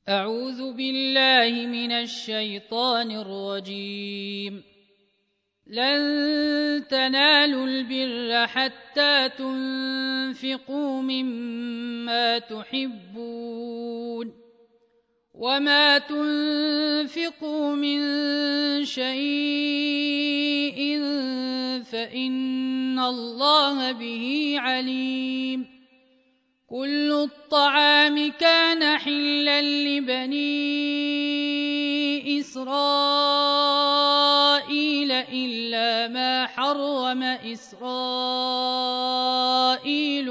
أعوذ بالله من الشيطان الرجيم. لن تنالوا البر حتى تنفقوا مما تحبون، وما تنفقوا من شيء فإن الله به عليم. كل الطعام كان حلا لبني إسرائيل إلا ما حرم إسرائيل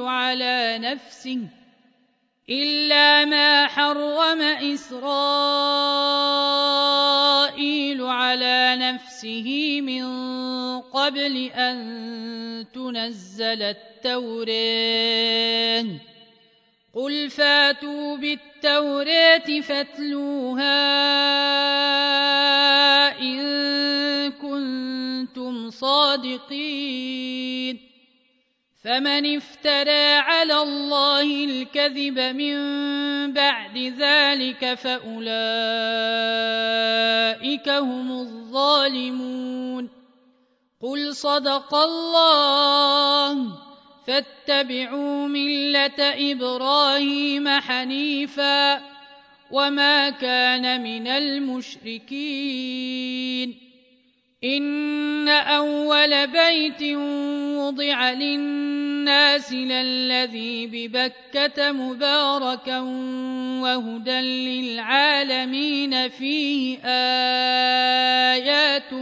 على نفسه من قبل أن تنزل التوراة. قل فاتوا بالتوراة فاتلوها إن كنتم صادقين. فمن افترى على الله الكذب من بعد ذلك فأولئك هم الظالمون. قل صدق الله، فاتبعوا ملة إبراهيم حنيفا وما كان من المشركين. إن أول بيت وضع للناس للذي ببكة مباركا وهدى للعالمين، فيه آيات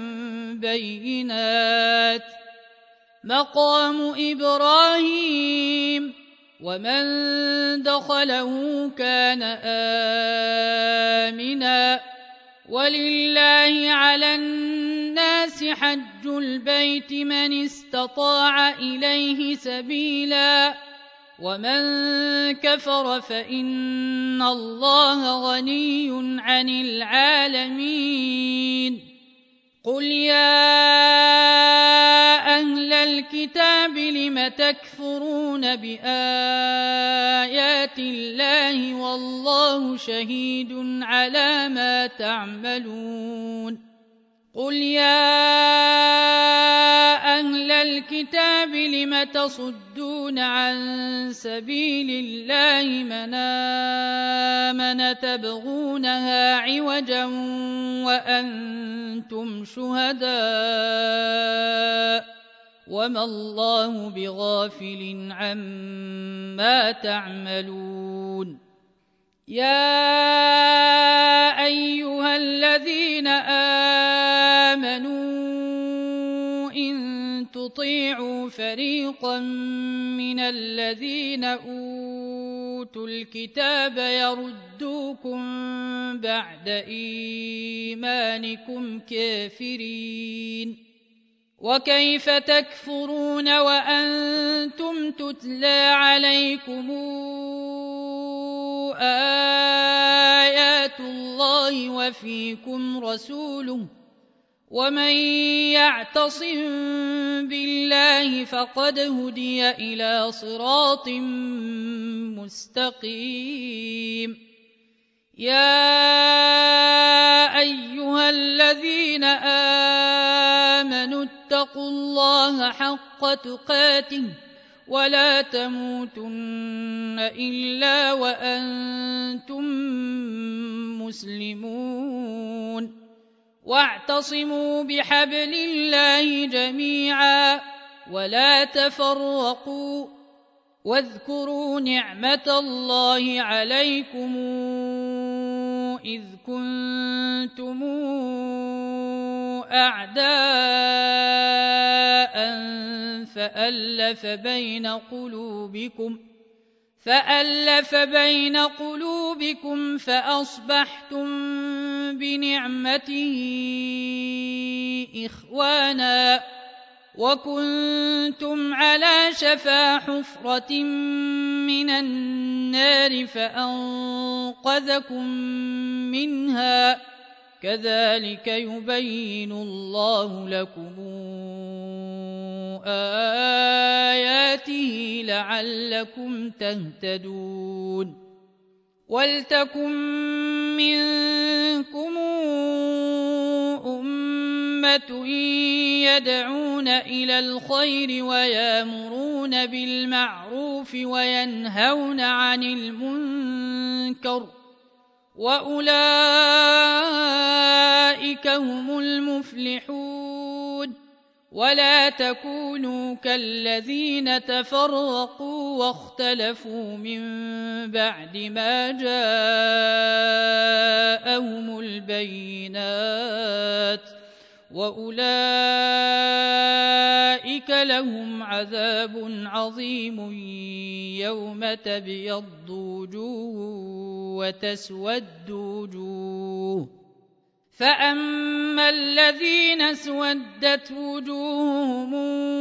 بينات مقام إبراهيم، ومن دخله كان آمنا. ولله على الناس حج البيت من استطاع إليه سبيلا، ومن كفر فإن الله غني عن العالمين. قل يا أهل الكتاب لم تكفرون بآيات الله والله شهيد على ما تعملون. قل يا أهل الكتاب لم تصدون عن سبيل الله من آمن تبغونها عوجا وأنتم شهداء وما الله بغافل عما تعملون. يا أيها الذين آمنوا إن تطيعوا فريقا من الذين أوتوا الكتاب يردوكم بعد إيمانكم كافرين. وكيف تكفرون وأنتم تتلى عليكم آيات الله وفيكم رسوله، ومن يعتصم بالله فقد هدي إلى صراط مستقيم. يا أيها الذين آمنوا اتقوا الله حق تقاته ولا تموتن إلا وأنتم مسلمون. واعتصموا بحبل الله جميعا ولا تفرقوا، واذكروا نعمة الله عليكم إذ كنتم أعداء فألف بين قلوبكم فأصبحتم بنعمته إخوانا، وكنتم على شفا حفرة من النار فأنقذكم منها. كذلك يبين الله لكم آياته لعلكم تهتدون. وَلْتَكُن مِّنكُمْ أُمَّةٌ يَدْعُونَ إِلَى الْخَيْرِ وَيَأْمُرُونَ بِالْمَعْرُوفِ وَيَنْهَوْنَ عَنِ الْمُنكَرِ ۚ وَأُولَئِكَ هُمُ الْمُفْلِحُونَ. وَلَا تَكُونُوا كَالَّذِينَ تَفَرَّقُوا وَاخْتَلَفُوا مِن بَعْدِ مَا جَاءَهُمُ الْبَيِّنَاتُ ۚ وَأُولَئِكَ لَهُمْ عَذَابٌ عَظِيمٌ يَوْمَ تَبْيَضُّ وُجُوهٌ وَتَسْوَدُّ وُجُوهٌ. فَأَمَّا الَّذِينَ اسْوَدَّتْ وُجُوهُهُمْ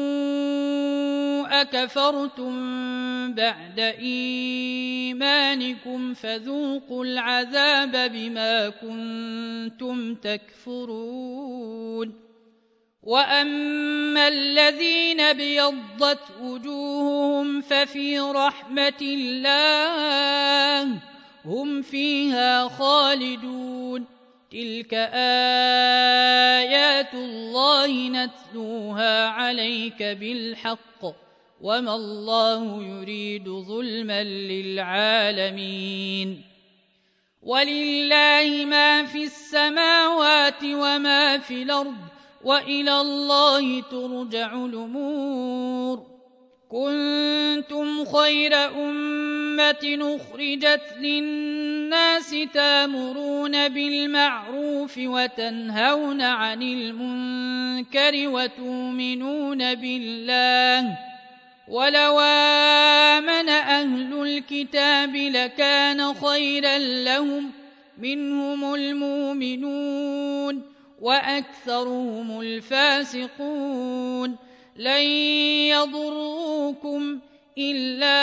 أَكَفَرْتُم بَعْدَ إِيمَانِكُمْ فَذُوقُوا الْعَذَابَ بِمَا كُنتُمْ تَكْفُرُونَ. وَأَمَّا الَّذِينَ ابْيَضَّتْ وُجُوهُهُمْ فَفِي رَحْمَةِ اللَّهِ هُمْ فِيهَا خَالِدُونَ. تِلْكَ آيَاتُ اللَّهِ نَتْلُوهَا عَلَيْكَ بِالْحَقِّ ۗ وَمَا اللَّهُ يُرِيدُ ظُلْمًا لِّلْعَالَمِينَ. وَلِلَّهِ مَا فِي السَّمَاوَاتِ وَمَا فِي الْأَرْضِ ۚ وَإِلَى اللَّهِ تُرْجَعُ الْأُمُورُ. كُنتُمْ خَيْرَ أُمَّةٍ أُخْرِجَتْ لِلنَّاسِ تَأْمُرُونَ بِالْمَعْرُوفِ وَتَنْهَوْنَ عَنِ الْمُنكَرِ وَتُؤْمِنُونَ بِاللَّهِ ۚ وَلَوْ آمَنَ أَهْلُ الْكِتَابِ لَكَانَ خَيْرًا لَّهُم ۚ مِّنْهُمُ الْمُؤْمِنُونَ وَأَكْثَرُهُمُ الْفَاسِقُونَ. لَن يَضُرُّوكُمْ إِلَّا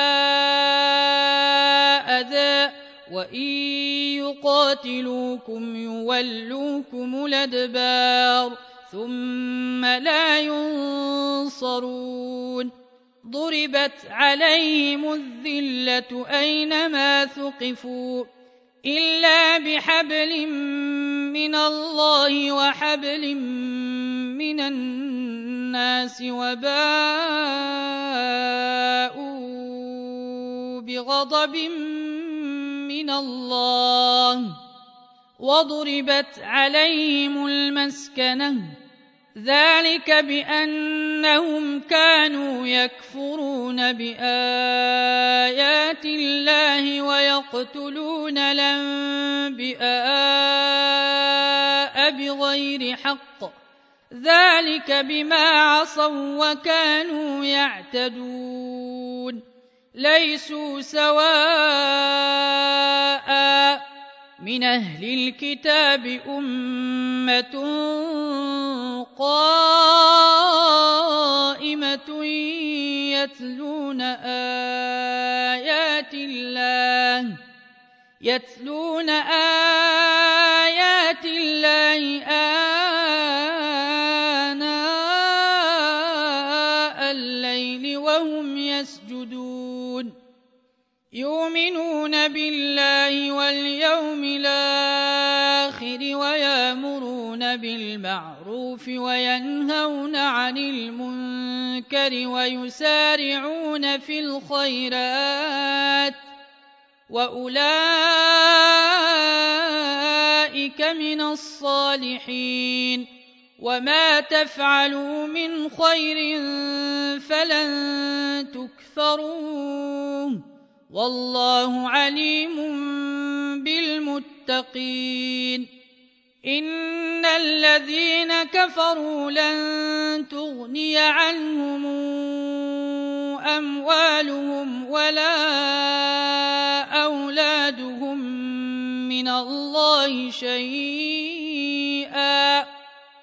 أَذًى ۖ وَإِن يُقَاتِلُوكُمْ يُوَلُّوكُمُ الْأَدْبَارَ ثُمَّ لَا يُنصَرُونَ. ضُرِبَتْ عَلَيْهِمُ الذِّلَّةُ أَيْنَمَا ثُقِفُوا إِلَّا بِحَبْلٍ مِّنَ اللَّهِ وَحَبْلٍ مِّنَ النَّاسِ وَبَاءُوا بِغَضَبٍ مِّنَ اللَّهِ وَضُرِبَتْ عَلَيْهِمُ الْمَسْكَنَةُ ۚ ذَٰلِكَ بِأَنَّهُمْ كَانُوا يَكْفُرُونَ بِآيَاتِ اللَّهِ وَيَقْتُلُونَ الْأَنبِيَاءَ بِغَيْرِ حَقٍّ ۚ ذَٰلِكَ بِمَا عَصَوا وَّكَانُوا يَعْتَدُونَ. لَيْسُوا سَوَاءً ۗ مِّنْ أَهْلِ الْكِتَابِ أُمَّةٌ قَائِمَةٌ يَتْلُونَ آيَاتِ اللَّهِ آنَاءَ اللَّيْلِ وَهُمْ يَسْجُدُونَ. يُؤْمِنُونَ بِاللَّهِ وَالْيَوْمِ الْآخِرِ وَيَأْمُرُونَ بِالْمَعْرُوفِ وَيَنْهَوْنَ عَنِ الْمُنكَرِ وَيُسَارِعُونَ فِي الْخَيْرَاتِ ۚ وَأُولَئِكَ مِنَ الصَّالِحِينَ. وَمَا تَفْعَلُوا مِنْ خَيْرٍ فَلَن تُكْفَرُوهُ ۗ وَاللَّهُ عَلِيمٌ بِالْمُتَّقِينَ. إِنَّ الَّذِينَ كَفَرُوا لَن تُغْنِيَ عَنْهُمْ أَمْوَالُهُمْ وَلَا أَوْلَادُهُم مِّنَ اللَّهِ شَيْئًا ۖ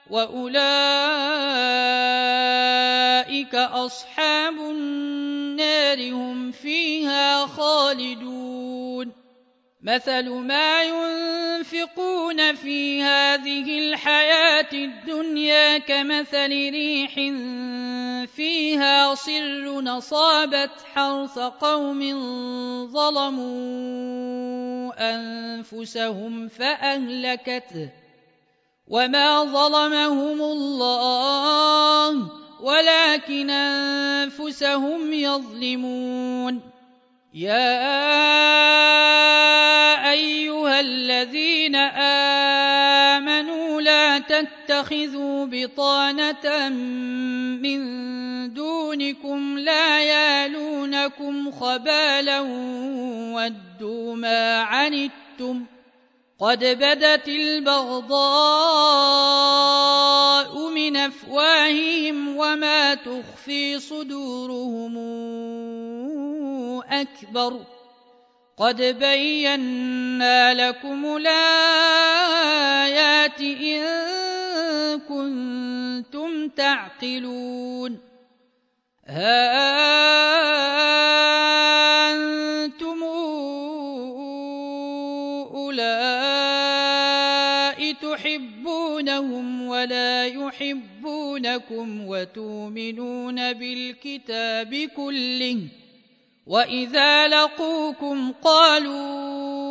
وَأُولَٰئِكَ أَصْحَابُ النَّارِ ۖ هُمْ فِيهَا خَالِدُونَ. مثل ما ينفقون في هذه الحياة الدنيا كمثل ريح فيها صر أصابت حرث قوم ظلموا أنفسهم فأهلكته وما ظلمهم الله ولكن أنفسهم يظلمون يا أيها الذين آمنوا لا تتخذوا بطانة من دونكم لا يالونكم خبالا ودوا ما عنتم قد بدت البغضاء من أفواههم وما تخفي صدورهم أكبر قد بينا لكم الآيات إن كنتم تعقلون ها أنتم أولئك تحبونهم ولا يحبونكم وتؤمنون بالكتاب كله وإذا لقوكم قالوا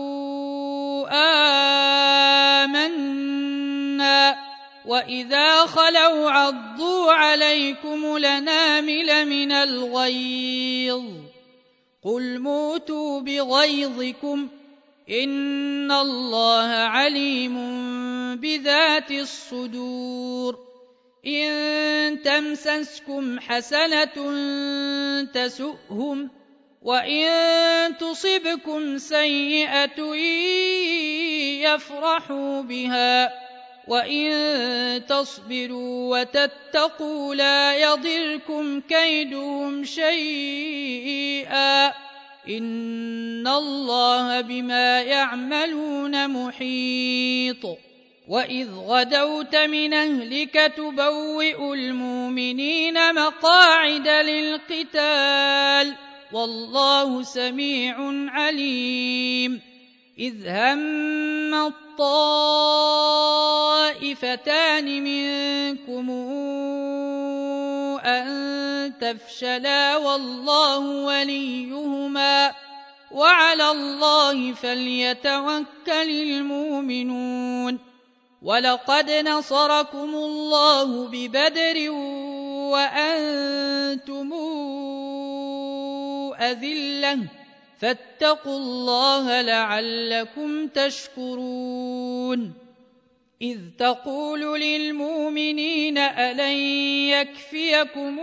آمنا وإذا خلوا عضوا عليكم الأنامل من الغيظ قل موتوا بغيظكم إن الله عليم بذات الصدور إن تمسسكم حسنة تسؤهم وإن تصبكم سيئة يفرحوا بها وإن تصبروا وتتقوا لا يضركم كيدهم شيئا إن الله بما يعملون محيط وإذ غدوت من أهلك تبوئ المؤمنين مقاعد للقتال والله سميع عليم إذ هم الطائفتان منكم أن تفشلا والله وليهما وعلى الله فليتوكل المؤمنون ولقد نصركم الله ببدر وأنتم أذلة فاتقوا الله لعلكم تشكرون إذ تقول للمؤمنين ألن يكفيكم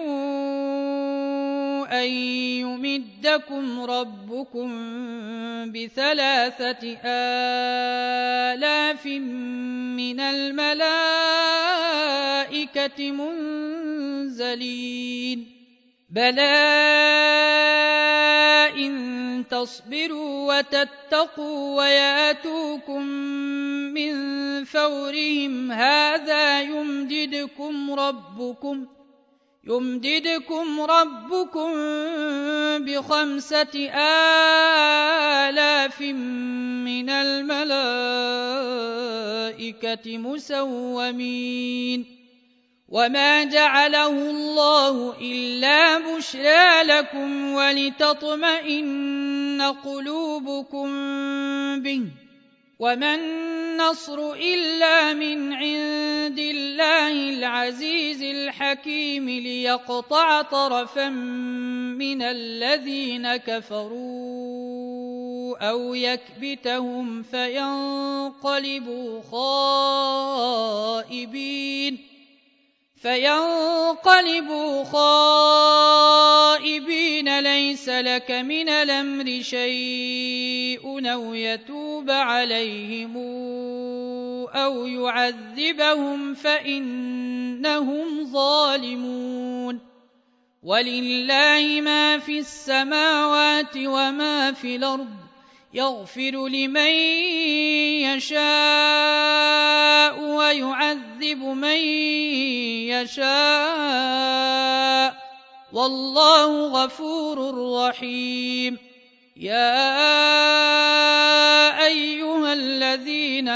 أن يمدكم ربكم ب3,000 من الملائكة منزلين بلى إن تصبروا وتتقوا وياتوكم من فورهم هذا يمددكم ربكم ب5,000 من الملائكة مسومين وما جعله الله إلا بشرى لكم ولتطمئن قلوبكم به وما النصر إلا من عند الله العزيز الحكيم ليقطع طرفا من الذين كفروا أو يكبتهم فينقلبوا خائبين ليس لك من الأمر شيء أو يتوب عليهم أو يعذبهم فإنهم ظالمون ولله ما في السماوات وما في الأرض يغفر لمن يشاء ويعذب من يشاء والله غفور رحيم يا أيها الذين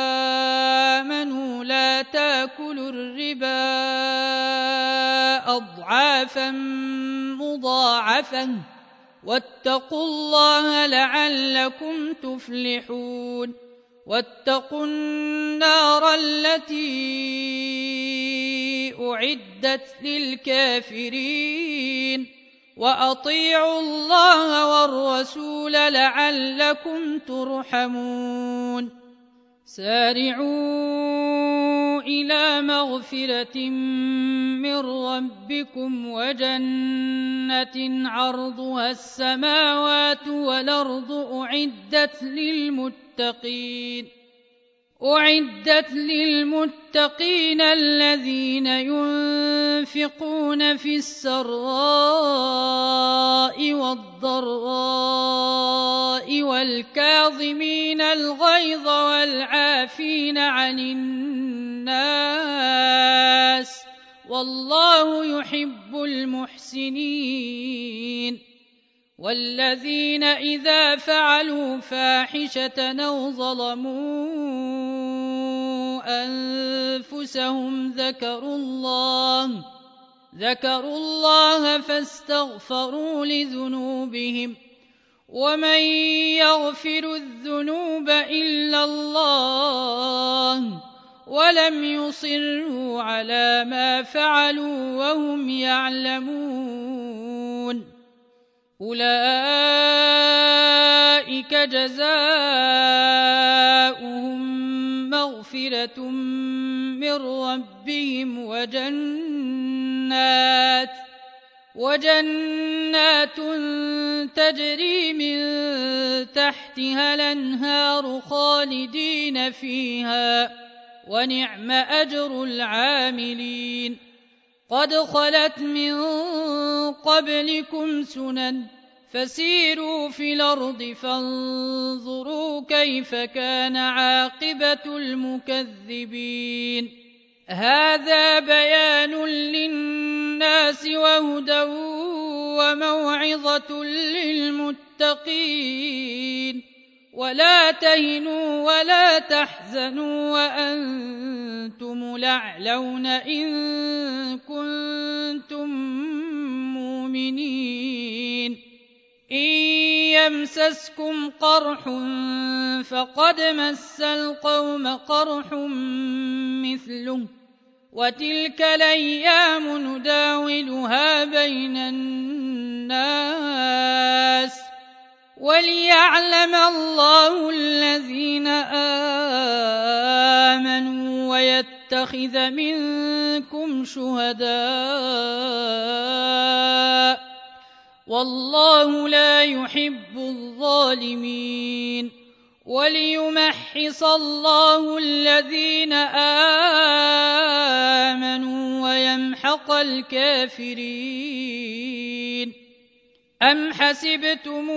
آمنوا لا تأكلوا الربا أضعافا مضاعفة واتقوا الله لعلكم تفلحون واتقوا النار التي أعدت للكافرين وأطيعوا الله والرسول لعلكم ترحمون سارعوا إلى مغفرة من ربكم وجنة عرضها السماوات والأرض أعدت للمتقين الذين ينفقون في السراء والضراء والكاظمين الغيظ والعافين عن الناس والله يحب المحسنين والذين إذا فعلوا فاحشة أو ظلموا أنفسهم ذكروا الله فاستغفروا لذنوبهم ومن يغفر الذنوب إلا الله ولم يصروا على ما فعلوا وهم يعلمون أولئك جزاؤهم مغفرة من ربهم وجنات تجري من تحتها الأنهار خالدين فيها ونعم أجر العاملين قد خلت من قبلكم سنن فسيروا في الأرض فانظروا كيف كان عاقبة المكذبين هذا بيان للناس وهدى وموعظة للمتقين ولا تهنوا ولا تحزنوا وأنتم الأعلون إن كنتم مؤمنين إن يمسسكم قرح فقد مس القوم قرح مثله وتلك الأيام نداولها بين الناس وليعلم الله الذين آمنوا ويتخذ منكم شهداء والله لا يحب الظالمين وليمحص الله الذين آمنوا ويمحق الكافرين أم حسبتم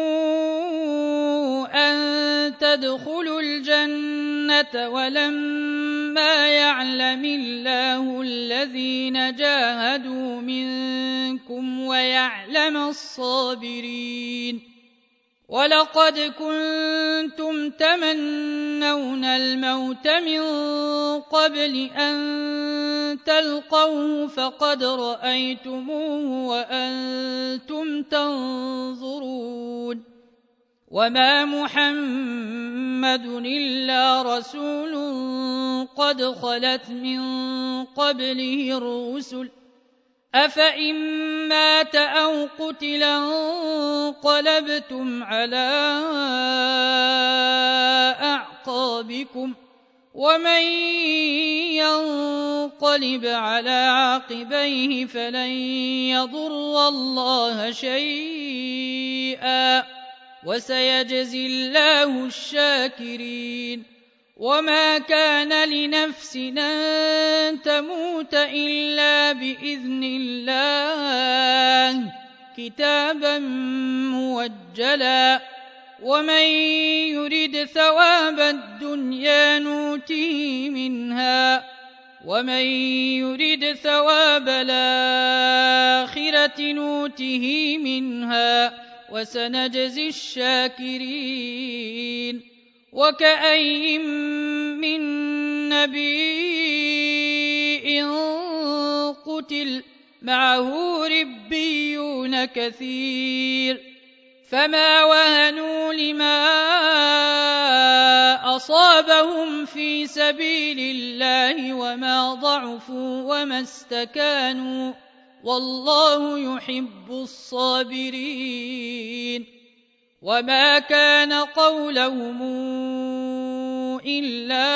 أن تدخلوا الجنة ولما يعلم الله الذين جاهدوا منكم ويعلم الصابرين ولقد كنتم تمنون الموت من قبل أن تلقوه فقد رأيتموه وأنتم تنظرون وما محمد إلا رسول قد خلت من قبله الرسل أفإن مات أو قتلا انقلبتم على أعقابكم ومن ينقلب على عقبيه فلن يضر الله شيئا وسيجزي الله الشاكرين وما كان لنفس أن تموت إلا بإذن الله كتابا موجلا ومن يرد ثواب الدنيا نوته منها ومن يرد ثواب الآخرة نوته منها وسنجزي الشاكرين. وكأي من نبي قتل معه ربيون كثير فما وهنوا لما أصابهم في سبيل الله وما ضعفوا وما استكانوا والله يحب الصابرين. وما كان قولهم إلا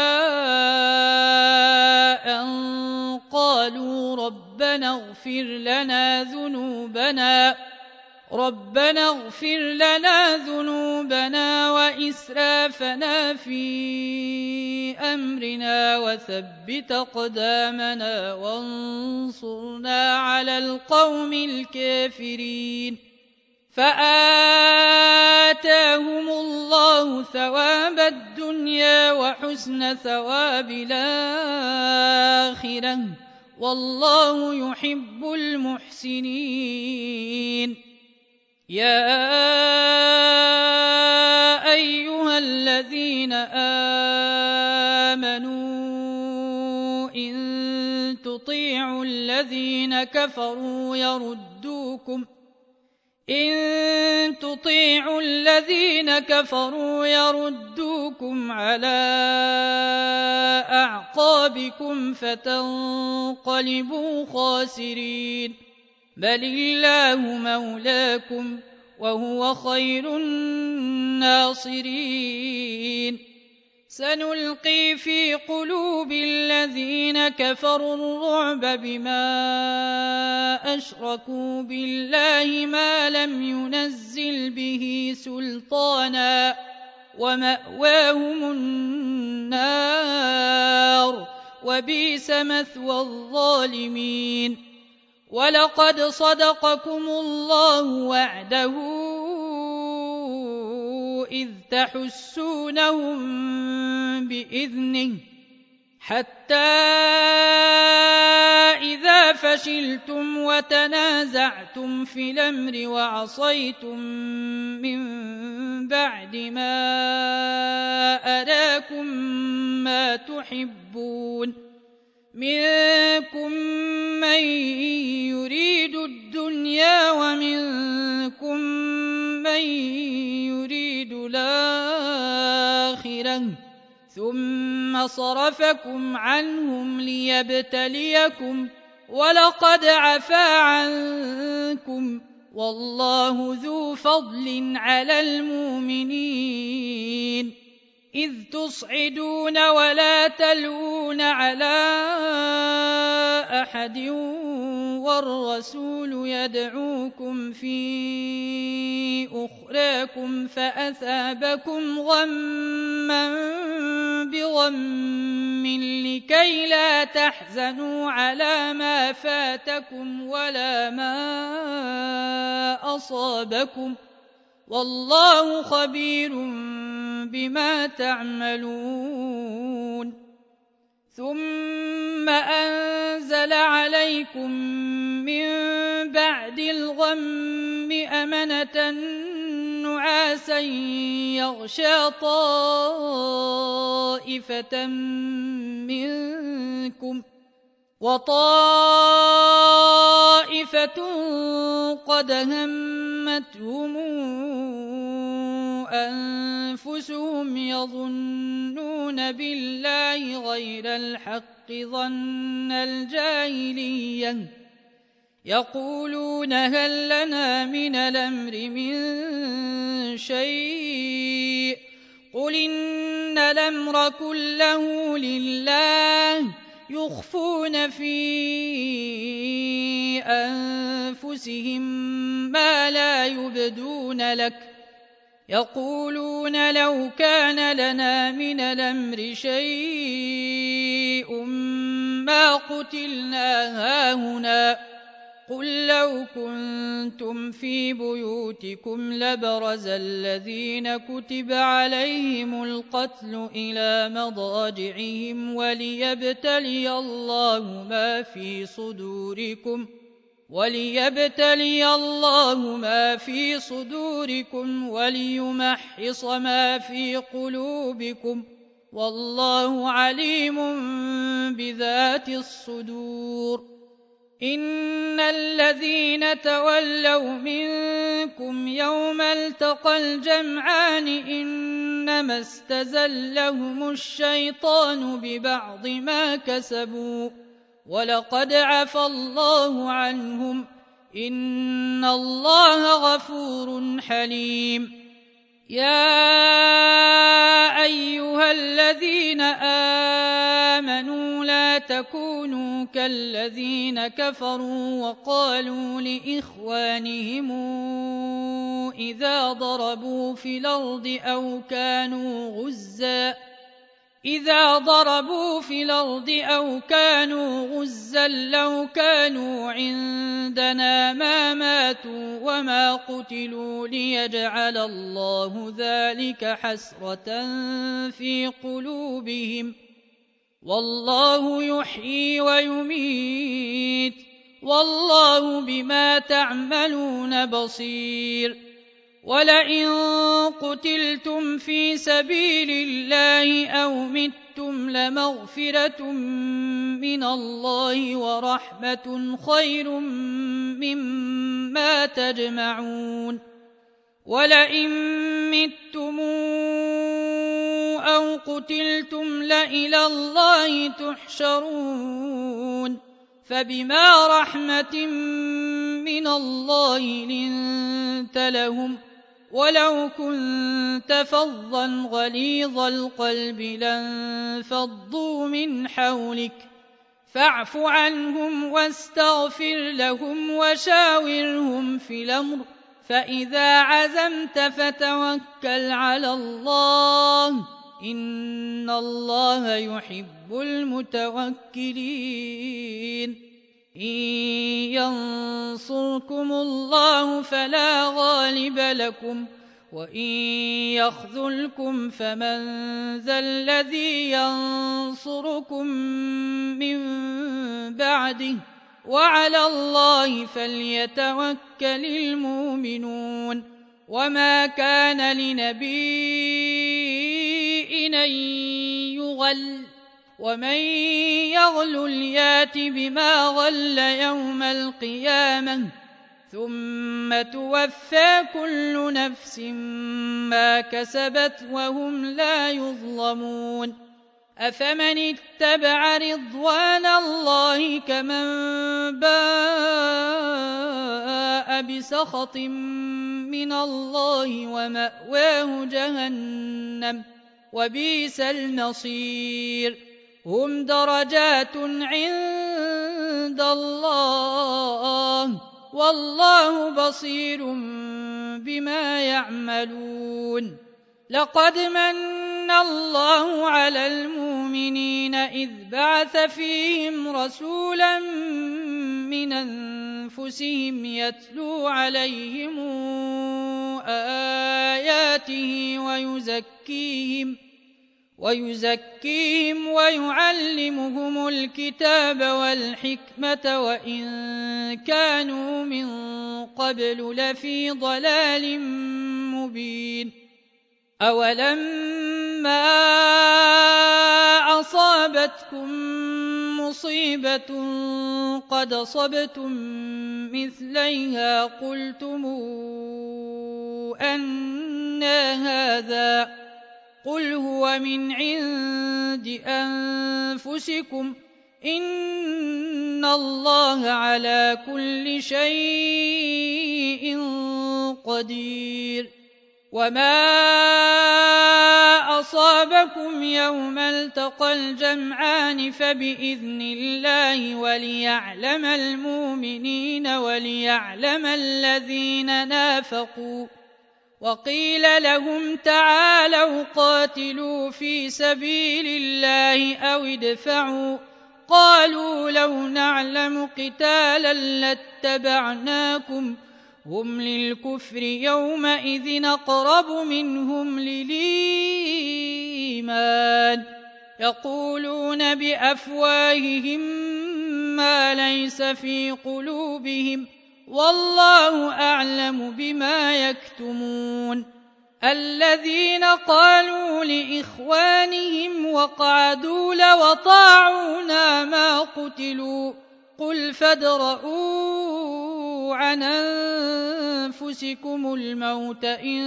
أن قالوا ربنا اغفر لنا ذنوبنا وإسرافنا في أمرنا وثبت أقدامنا وانصرنا على القوم الكافرين. فآتاهم الله ثواب الدنيا وحسن ثواب الآخرة والله يحب المحسنين. يا أيها الذين آمنوا إن تطيعوا الذين كفروا يردوكم على أعقابكم فتنقلبوا خاسرين. بل الله مولاكم وهو خير الناصرين. سنلقي في قلوب الذين كفروا الرعب بما أشركوا بالله ما لم ينزل به سلطانا ومأواهم النار وبئس مثوى الظالمين. ولقد صدقكم الله وعده إذ تحسونهم بإذنه حتى إذا فشلتم وتنازعتم في الأمر وعصيتم من بعد ما أراكم ما تحبون منكم من يريد الدنيا ومنكم من يريد الآخرة ثم صرفكم عنهم ليبتليكم ولقد عفا عنكم والله ذو فضل على المؤمنين. إذ تصعدون ولا تلوون على أحد والرسول يدعوكم في أخراكم فأثابكم غما بغم لكي لا تحزنوا على ما فاتكم ولا ما أصابكم والله خبير بما تعملون. ثم أنزل عليكم من بعد الغم أمنة نعاسا يغشى طائفة منكم وطائفة قد همتهم أنفسهم يظنون بالله غير الحق ظن الجاهلية يقولون هل لنا من الأمر من شيء قل إن الأمر كله لله يخفون في أنفسهم ما لا يبدون لك يقولون لو كان لنا من الأمر شيء ما قتلنا هاهنا قل لو كنتم في بيوتكم لبرز الذين كتب عليهم القتل إلى مضاجعهم وليبتلي الله ما في صدوركم وليبتلي الله ما في صدوركم وليمحص ما في قلوبكم، والله عليم بذات الصدور. إن الذين تولوا منكم يوم التقى الجمعان إنما استزلهم الشيطان ببعض ما كسبوا، ولقد عفى الله عنهم، إن الله غفور حليم. يا أيها الذين آمنوا لا تكونوا كالذين كفروا وقالوا لإخوانهم إذا ضربوا في الأرض أو كانوا غزا لو كانوا عندنا ما ماتوا وما قتلوا ليجعل الله ذلك حسرة في قلوبهم، والله يحيي ويميت، والله بما تعملون بصير. ولئن قتلتم في سبيل الله أو متم لمغفرة من الله ورحمة خير مما تجمعون. ولئن متم أو قتلتم لإلى الله تحشرون، فبما رحمة من الله لنت لهم، ولو كنت فظا غليظ القلب لانفضوا من حولك، فاعف عنهم واستغفر لهم وشاورهم في الأمر، فإذا عزمت فتوكل على الله، إن الله يحب المتوكلين. إن ينصركم الله فلا غالب لكم، وإن يخذلكم فمن ذا الذي ينصركم من بعده، وعلى الله فليتوكل المؤمنون. وما كان لنبي أن يغل، ومن يغل يات بما غل يوم القيامة، ثم توفى كل نفس ما كسبت وهم لا يظلمون. أفمن اتبع رضوان الله كمن باء بسخط من الله ومأواه جهنم وبئس المصير. هم درجات عند الله، والله بصير بما يعملون. لقد من الله على المؤمنين إذ بعث فيهم رسولا من أنفسهم يتلو عليهم آياته ويزكيهم ويعلمهم الكتاب والحكمة وإن كانوا من قبل لفي ضلال مبين. أولما أصابتكم مصيبة قد أصبتم مثليها قلتم أنى هذا، قل هو من عند أنفسكم، إن الله على كل شيء قدير. وما أصابكم يوم التقى الجمعان فبإذن الله وليعلم المؤمنين وليعلم الذين نافقوا. وقيل لهم تعالوا قاتلوا في سبيل الله أو ادفعوا، قالوا لو نعلم قتالا لاتبعناكم، هم للكفر يومئذ أقرب منهم للإيمان، يقولون بأفواههم ما ليس في قلوبهم والله أعلم بما يكتمون. الذين قالوا لإخوانهم وقعدوا لو طاعونا ما قتلوا قل فادرءوا عن أنفسكم الموت إن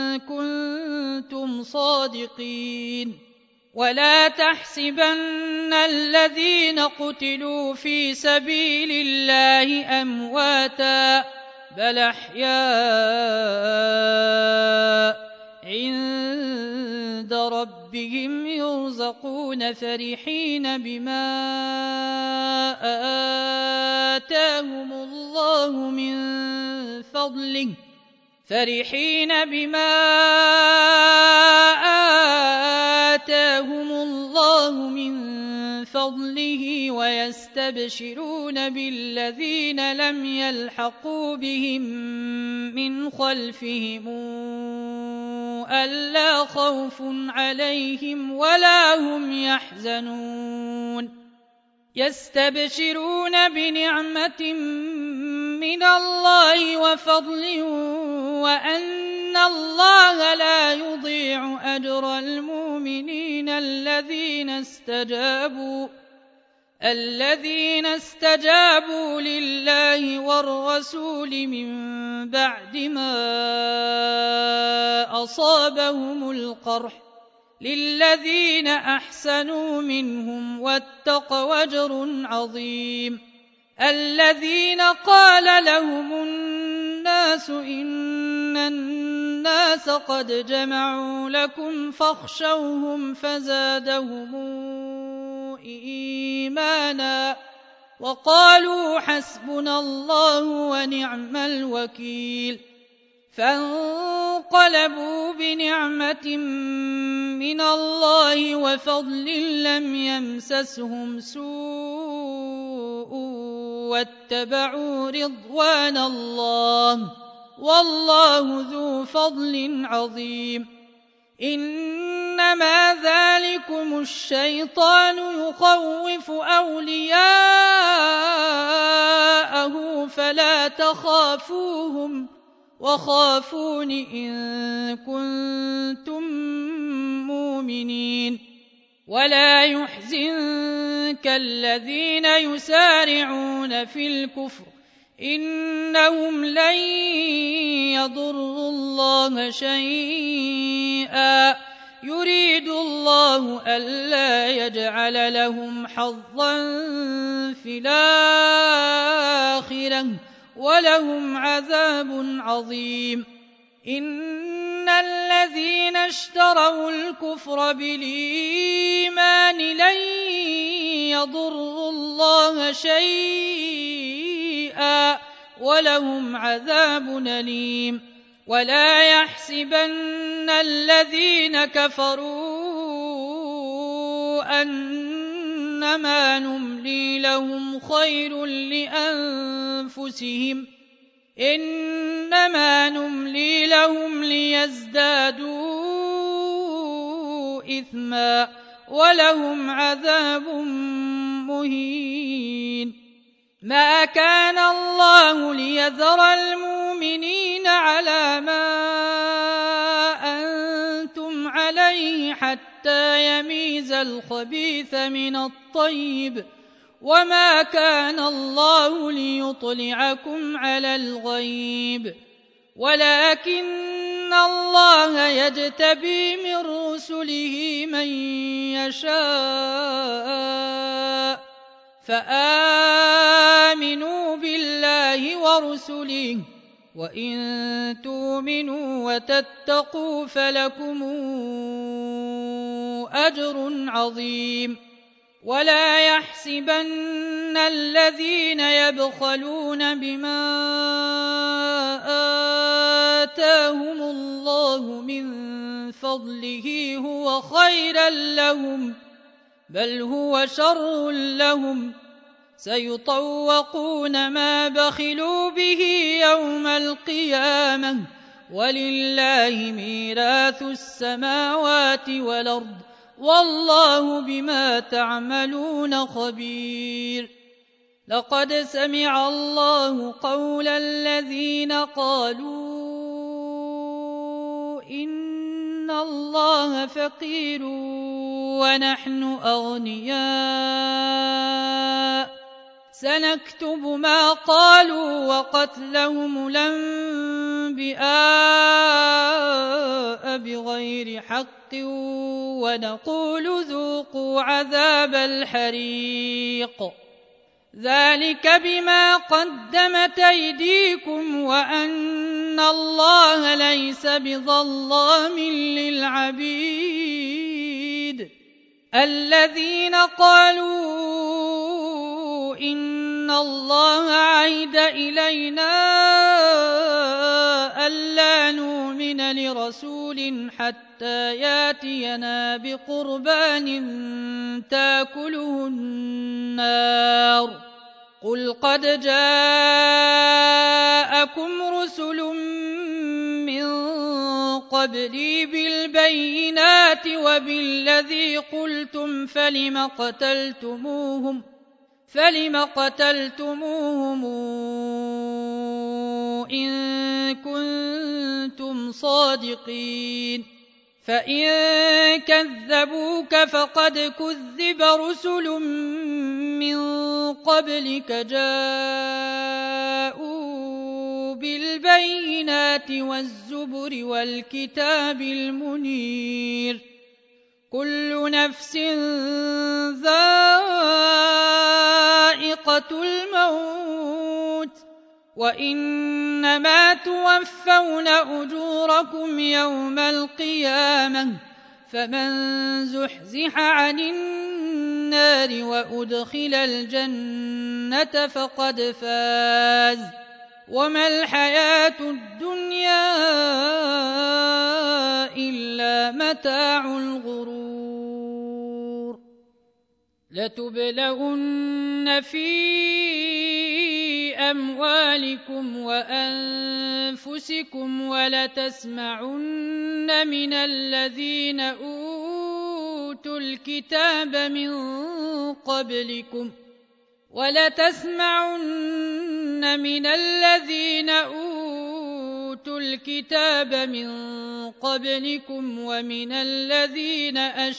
كنتم صادقين. ولا تحسبن الذين قتلوا في سبيل الله أمواتا بل أحياء عند ربهم يرزقون فرحين بما آتاهم الله من فضله ويستبشرون بالذين لم يلحقوا بهم من خلفهم ألا خوف عليهم ولا هم يحزنون. يستبشرون بنعمة من الله وفضل وأن الله لا يضيع أجر المؤمنين الذين استجابوا لله والرسول من بعد ما أصابهم القرح للذين أحسنوا منهم واتقوا أجر عظيم. الذين قال لهم الناس إن الناس قد جمعوا لكم فاخشوهم فزادهم إيمانا وقالوا حسبنا الله ونعم الوكيل. فانقلبوا بنعمة من الله وفضل لم يمسسهم سوء واتبعوا رضوان الله والله ذو فضل عظيم. إنما ذلكم الشيطان يخوف أولياءه فلا تخافوهم وخافون إن كنتم مؤمنين. ولا يحزنك الذين يسارعون في الكفر إنهم لن يضروا الله شيئا يريد الله ألا يجعل لهم حظا في الآخرة ولهم عذاب عظيم. إن الذين اشتروا الكفر بالإيمان لن يضروا الله شيئا ولهم عذاب أليم. ولا يحسبن الذين كفروا أنما نملي لهم خير لأنفسهم إنما نملي لهم ليزدادوا إثما ولهم عذاب مهين. ما كان الله ليذر المؤمنين على ما أنتم عليه حتى يميز الخبيث من الطيب وما كان الله ليطلعكم على الغيب ولكن الله يجتبي من رسله من يشاء فآمنوا بالله ورسله وإن تؤمنوا وتتقوا فلكم أجر عظيم. ولا يحسبن الذين يبخلون بما آتاهم الله من فضله هو خيرا لهم بل هو شر لهم سيطوقون ما بخلوا به يوم القيامة ولله ميراث السماوات والأرض والله بما تعملون خبير. لقد سمع الله قول الذين قالوا إن الله فقير ونحن أغنياء سنكتب ما قالوا وقتلهم الأنبياء بغير حق ونقول ذوقوا عذاب الحريق ذلك بما قدمت أيديكم وأن الله ليس بظلام للعبيد الذين قالوا إن الله عهد إلينا ألا نؤمن لرسول حتى ياتينا بقربان تاكله النار قل قد جاءكم رسل من قبلي بالبينات وبالذي قلتم فلم قتلتموهم إن كنتم صادقين فإن كذبوك فقد كذب رسل من قبلك جاءوا بالبينات والزبر والكتاب المنير كل نفس ذائقة الموت وإنما توفون أجوركم يوم القيامة فمن زحزح عن النار وأدخل الجنة فقد فاز وما الحياة الدنيا إلا متاع الغرور لتبلغن في أموالكم وأنفسكم ولتسمعن من الذين أوتوا الكتاب من قبلكم ومن الذين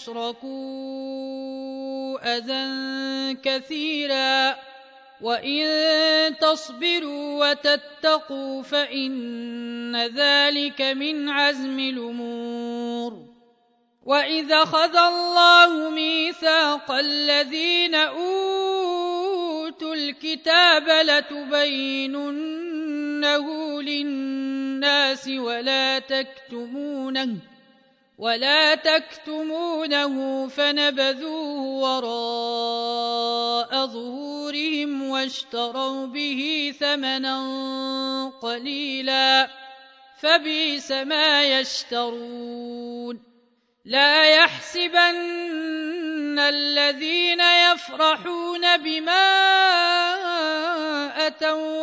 أشركوا أذى كثيرا وإن تصبروا وتتقوا فإن ذلك من عزم الأمور وإذا أخذ الله ميثاق الذين أوتوا الكتاب لتبيننه للناس ولا تكتمونه فنبذوه وراء ظهورهم واشتروا به ثمنا قليلا فبئس ما يشترون لا يحسبن الذين يفرحون بما أتوا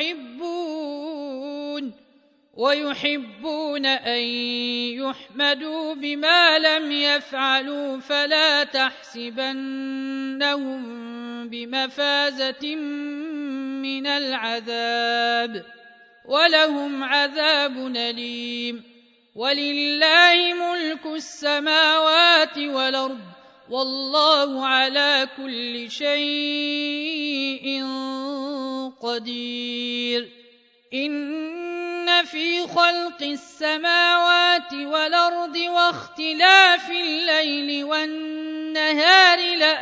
ويحبون أن يحمدوا بما لم يفعلوا فلا تحسبنهم بمفازة من العذاب ولهم عذاب أليم ولله ملك السماوات والأرض والله على كل شيء قدير إن في خلق السماوات والأرض واختلاف الليل والنهار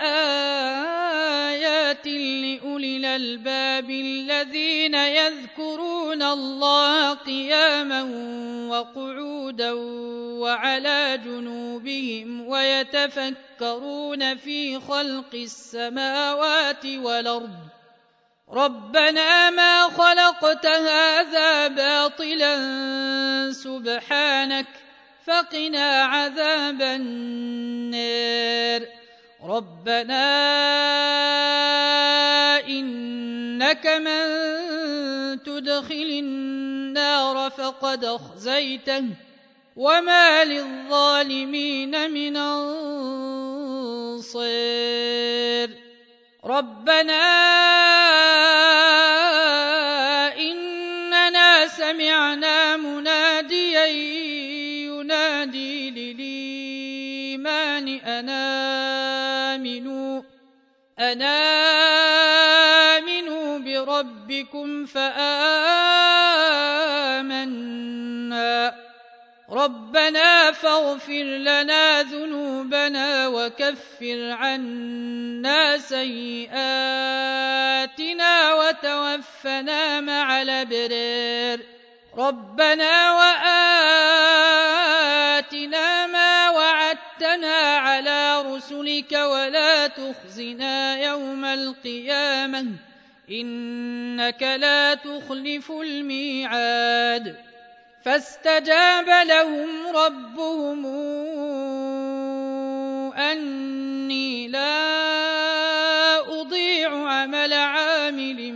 لآيات لأولي الألباب الذين يذكرون الله قياما وقعودا وعلى جنوبهم ويتفكرون في خلق السماوات والأرض ربنا ما خلقت هذا باطلا سبحانك فقنا عذاب النار ربنا إنك من تدخل النار فقد أخزيته وما للظالمين من أنصير ربنا آمنوا بربكم فآمنا ربنا فاغفر لنا ذنوبنا وكفر عنا سيئاتنا وتوفنا مع الأبرار ربنا وآتنا ما وعدتنا على رسلك ولا تخزنا يوم القيامة إنك لا تخلف الميعاد فاستجاب لهم ربهم أني لا أضيع عمل عامل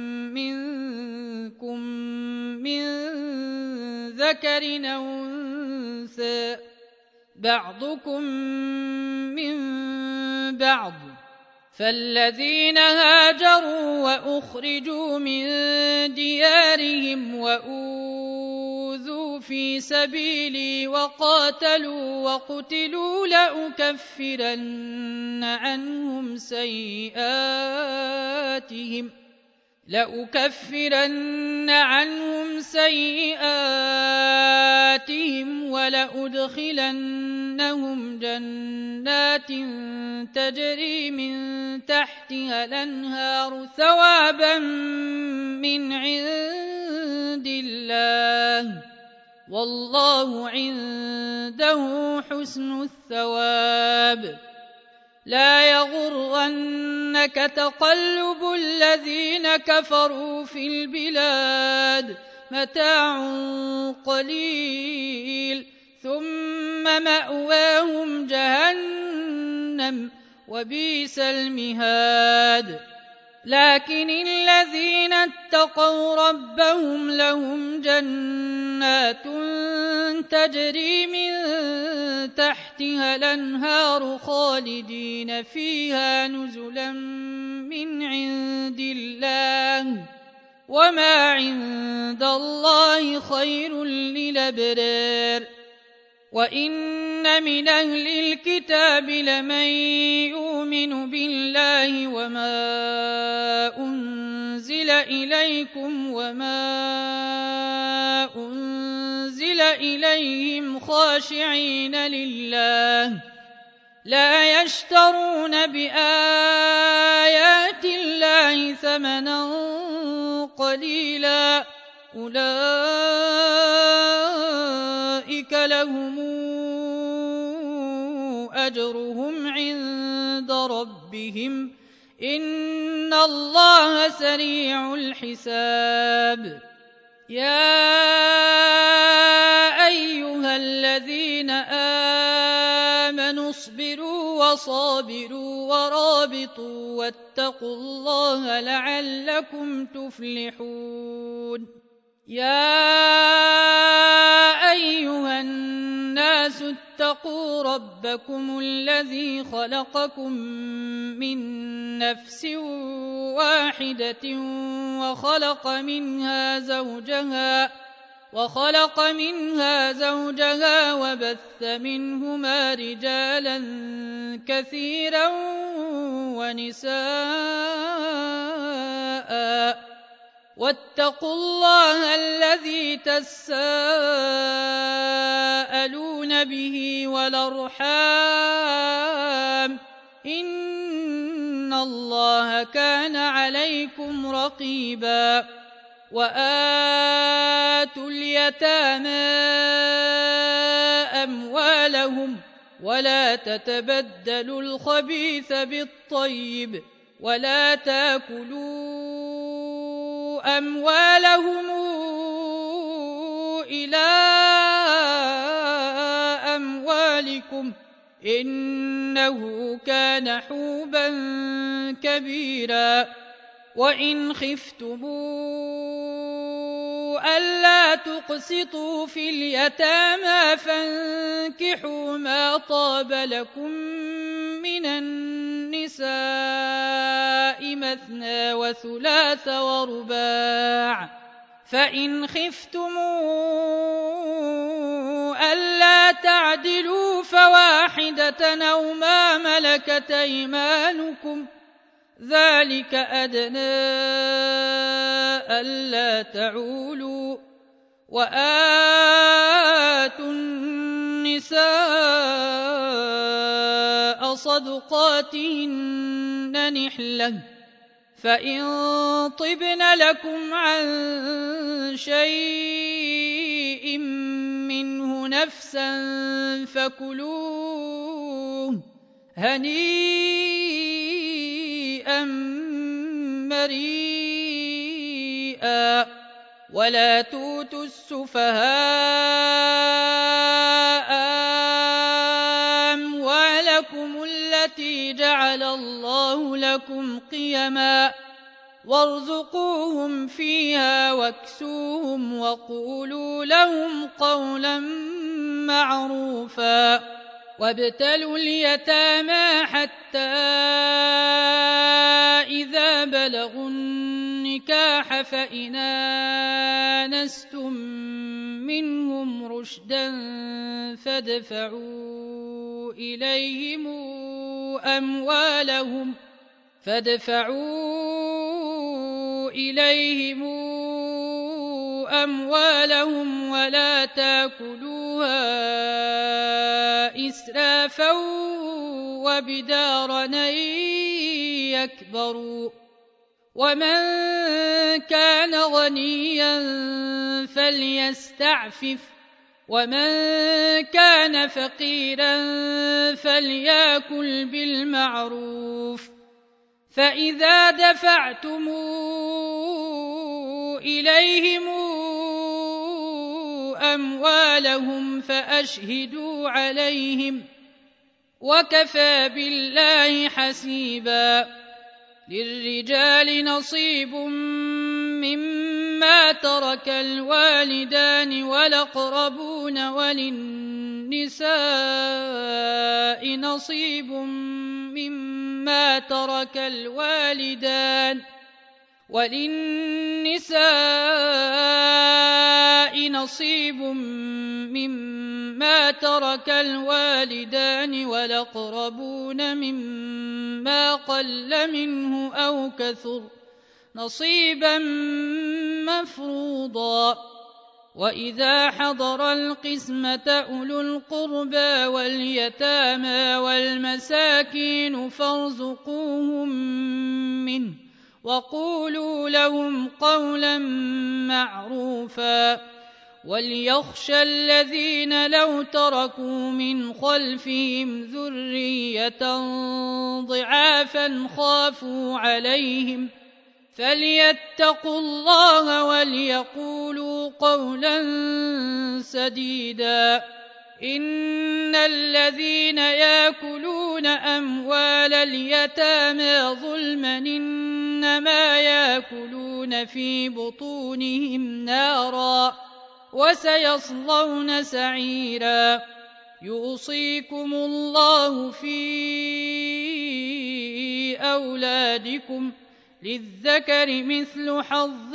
منكم من ذكر أو أنثى بعضكم من بعض فالذين هاجروا وأخرجوا من ديارهم وأوذوا في سبيلي وقاتلوا وقتلوا لأكفرن عنهم سيئاتهم ولأدخلنهم جنات تجري من تحتها الأنهار ثوابا من عند الله والله عنده حسن الثواب لا يغرنك تقلب الذين كفروا في البلاد متاع قليل ثم مأواهم جهنم وبئس المهاد لكن الذين اتقوا ربهم لهم جنات تجري من تحتها الأنهار خالدين فيها نزلا من عند الله وما عند الله خير للأبرار وإن من أهل الكتاب لمن يؤمن بالله وما أنزل إليكم وما أنزل إليهم خاشعين لله لا يشترون بآيات الله ثمنا قليلا أولئك لهم أجرهم عند ربهم إن الله سريع الحساب يا أيها الذين آمنوا اصبروا وصابروا ورابطوا واتقوا الله لعلكم تفلحون يا أيها الناس اتقوا ربكم الذي خلقكم من نفس واحدة وخلق منها زوجها وبث منهما رجالا كثيرا ونساء واتقوا الله الذي تساءلون به والأرحام إن الله كان عليكم رقيبا وآتوا اليتامى أموالهم ولا تتبدلوا الخبيث بالطيب ولا تاكلوا أموالهم إلى أموالكم إنه كان حوبا كبيرا وإن خفتم ألا تقسطوا في اليتامى فانكحوا ما طاب لكم من النساء مثنى وثلاث ورباع فإن خفتم ألا تعدلوا فواحدة أو ما ملكت أيمانكم ذلك أدنى ألا تعولوا وآتوا النساء صدقاتهن نحلة فإن طبن لكم عن شيء منه نفسا فكلوه هنيئا مريئا ولا تؤتوا السفهاء أموالكم التي جعل الله لكم قيما وارزقوهم فيها واكسوهم وقولوا لهم قولا معروفا وابتلوا اليتامى حتى إذا بلغوا النكاح فإن آنستم منهم رشدا فادفعوا إليهم أموالهم ولا تأكلوها إسرافا وبدارا أن يكبروا ومن كان غنيا فليستعفف ومن كان فقيرا فليأكل بالمعروف فإذا دفعتم إليهم أموالهم فأشهدوا عليهم وكفى بالله حسيبا للرجال نصيب مما ترك الوالدان والأقربون وللنساء نصيب مما ترك الوالدان والأقربون مما قل منه أو كثر نصيبا مفروضا وإذا حضر القسمة أولو القربى واليتامى والمساكين فارزقوهم منه وقولوا لهم قولا معروفا وليخشى الذين لو تركوا من خلفهم ذرية ضعافا خافوا عليهم فليتقوا الله وليقولوا قولا سديدا إن الذين يأكلون أموال اليتامى ظلما إنما يأكلون في بطونهم نارا وسيصلون سعيرا يوصيكم الله في أولادكم للذكر مثل حظ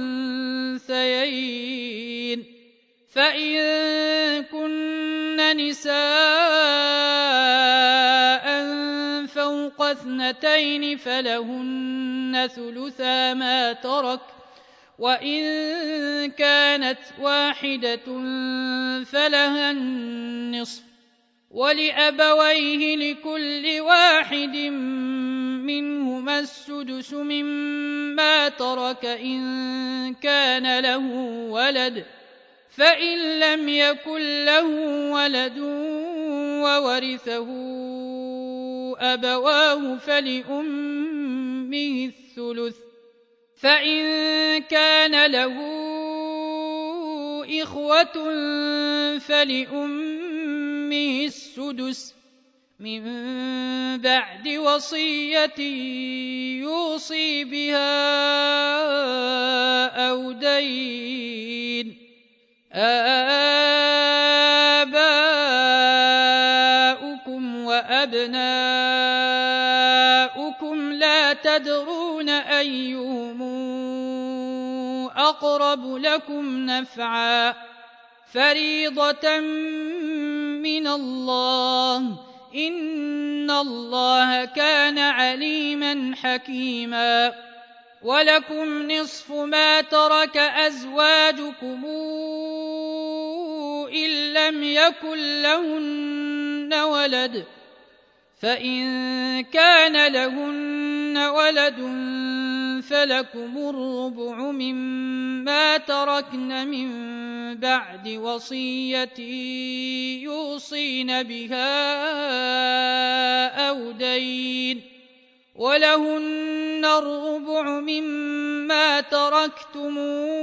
الأنثيين فإن كن نساء فوق 2 فلهن ثلثا ما ترك وإن كانت واحدة فلها النصف ولأبويه لكل واحد منهما السدس مما ترك إن كان له ولد فإن لم يكن له ولد وورثه أبواه فلأمه الثلث فإن كان له إخوة فلأمه السدس من بعد وصية يوصي بها أو دين آباؤكم وأبناؤكم لا تدرون أيهم أقرب لكم نفعا فريضة من الله، إن الله كان عليما حكيما. ولكم نصف ما ترك أزواجكم إن لم يكن لهن ولد، فإن كان لهن ولد فلكم الربع مما تركن من بعد وصية يوصين بها أو دين، ولهن الربع مما تركتم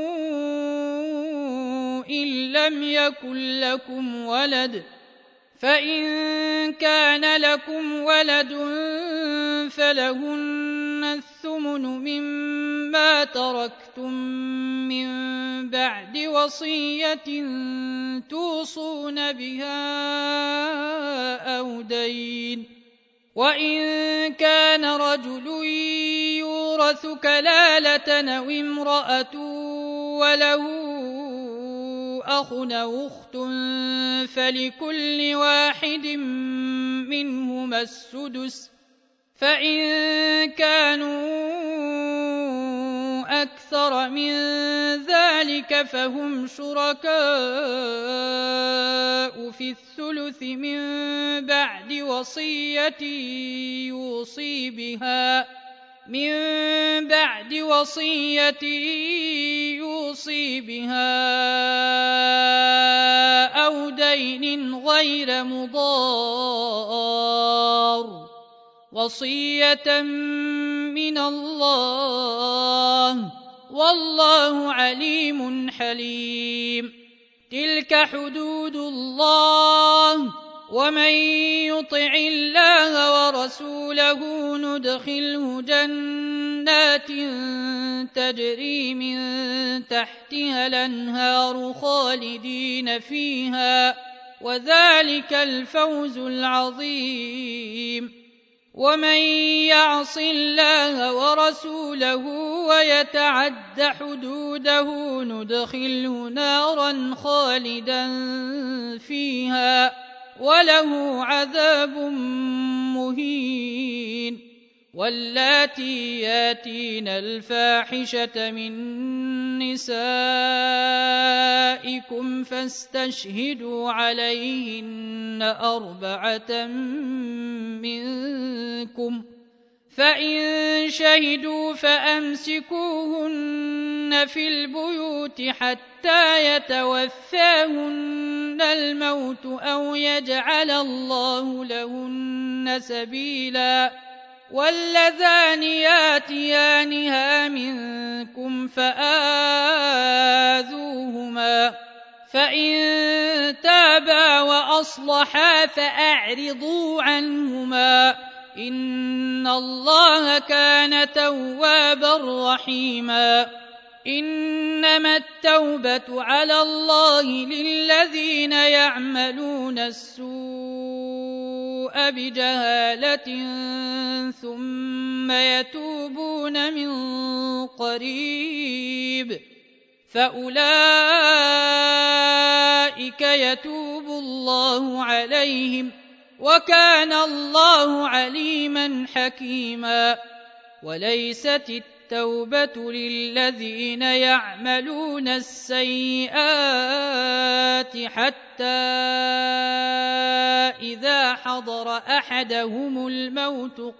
إن لم يكن لكم ولد، فإن كان لكم ولد فلهن الثمن مما تركتم من بعد وصية توصون بها أو دين. وإن كان رجل يورث كلالة أو امرأة وله أخ أو أخت فلكل واحد منهما السدس، فإن كانوا أكثر من ذلك فهم شركاء في الثلث من بعد وصية يوصي بها أو دين غير مضار، وصية من الله، والله عليم حليم. تلك حدود الله، ومن يطع الله ورسوله ندخله جنات تجري من تحتها الأنهار خالدين فيها، وذلك الفوز العظيم. ومن يعص الله ورسوله ويتعد حدوده ندخله نارا خالدا فيها وله عذاب مهين. واللاتي ياتين الفاحشة من نسائكم فاستشهدوا عليهن 4 منكم، فإن شهدوا فأمسكوهن في البيوت حتى يتوفاهن الموت أو يجعل الله لهن سبيلا. واللذان ياتيانها منكم فآذوهما، فإن تابا وأصلحا فأعرضوا عنهما، إن الله كان توابا رحيما. إنما التوبة على الله للذين يعملون السوء بجهالة ثم يتوبون من قريب فأولئك يتوب الله عليهم، وكان الله عليما حكيما. وليست التوبة للذين يعملون السيئات حتى إذا حضر أحدهم الموت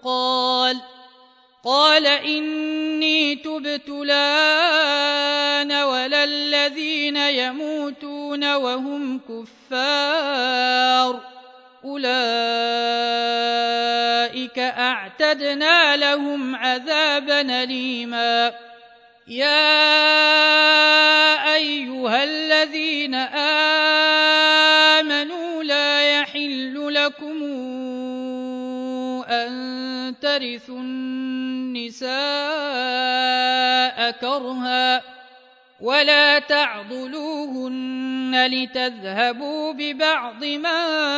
قال إني تبت الآن ولا الذين يموتون وهم كفار، أولئك أعتدنا لهم عذابا أليما. يا أيها الذين آمنوا لا يحل لكم أن ترثوا النساء كرها ولا تعضلوهن لتذهبوا ببعض ما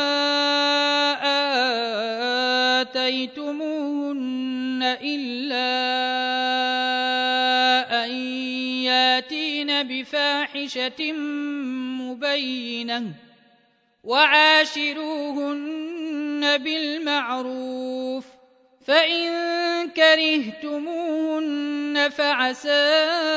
آتيتموهن إلا أن ياتين بفاحشة مبينة وعاشروهن بالمعروف فإن كرهتموهن فعسى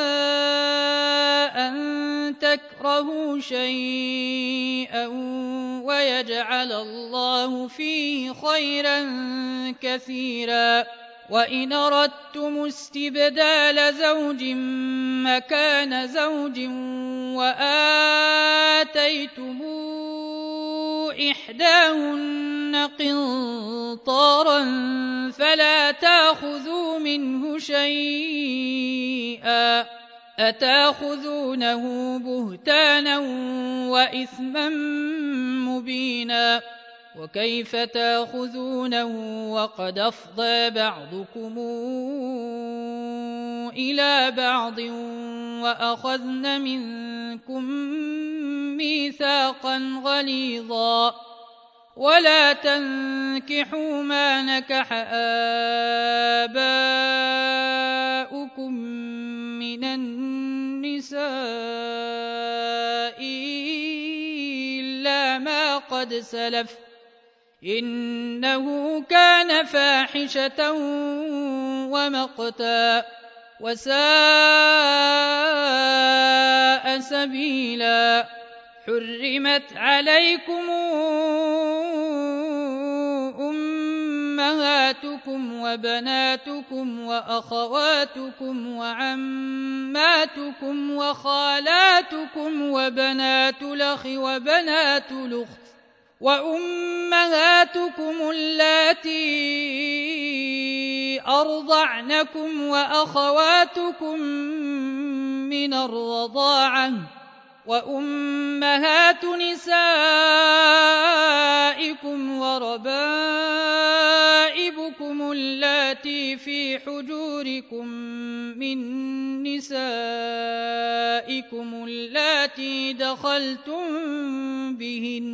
أن تكرهوا شيئا ويجعل الله فيه خيرا كثيرا وإن أردتم استبدال زوج مكان زوج وآتيتم إحداهن قنطارا فلا تأخذوا منه شيئا أتأخذونه بهتانا وإثما مبينا وكيف تأخذونه وقد أفضى بعضكم إلى بعض وأخذن منكم ميثاقا غليظا ولا تنكحوا ما نكح آباؤكم من النساء إلا ما قد سلف إنه كان فاحشة ومقتا وساء سبيلا حرمت عليكم أمهاتكم وبناتكم وأخواتكم وعماتكم وخالاتكم وبنات الأخ وبنات الأخت وأمهاتكم اللاتي أرضعنكم وأخواتكم من الرضاعة وأمهات نسائكم وربائبكم اللاتي في حجوركم من نسائكم اللاتي دخلتم بهن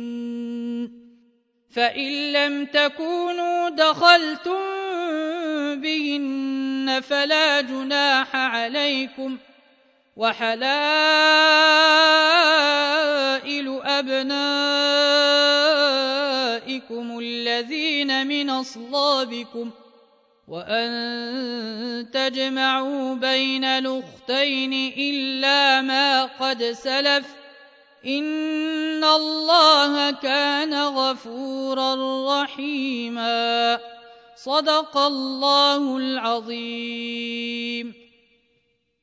فإن لم تكونوا دخلتم بهن فلا جناح عليكم وحلائل أبنائكم الذين من أصلابكم وأن تجمعوا بين الأختين إلا ما قد سلف إن الله كان غفورا رحيما صدق الله العظيم.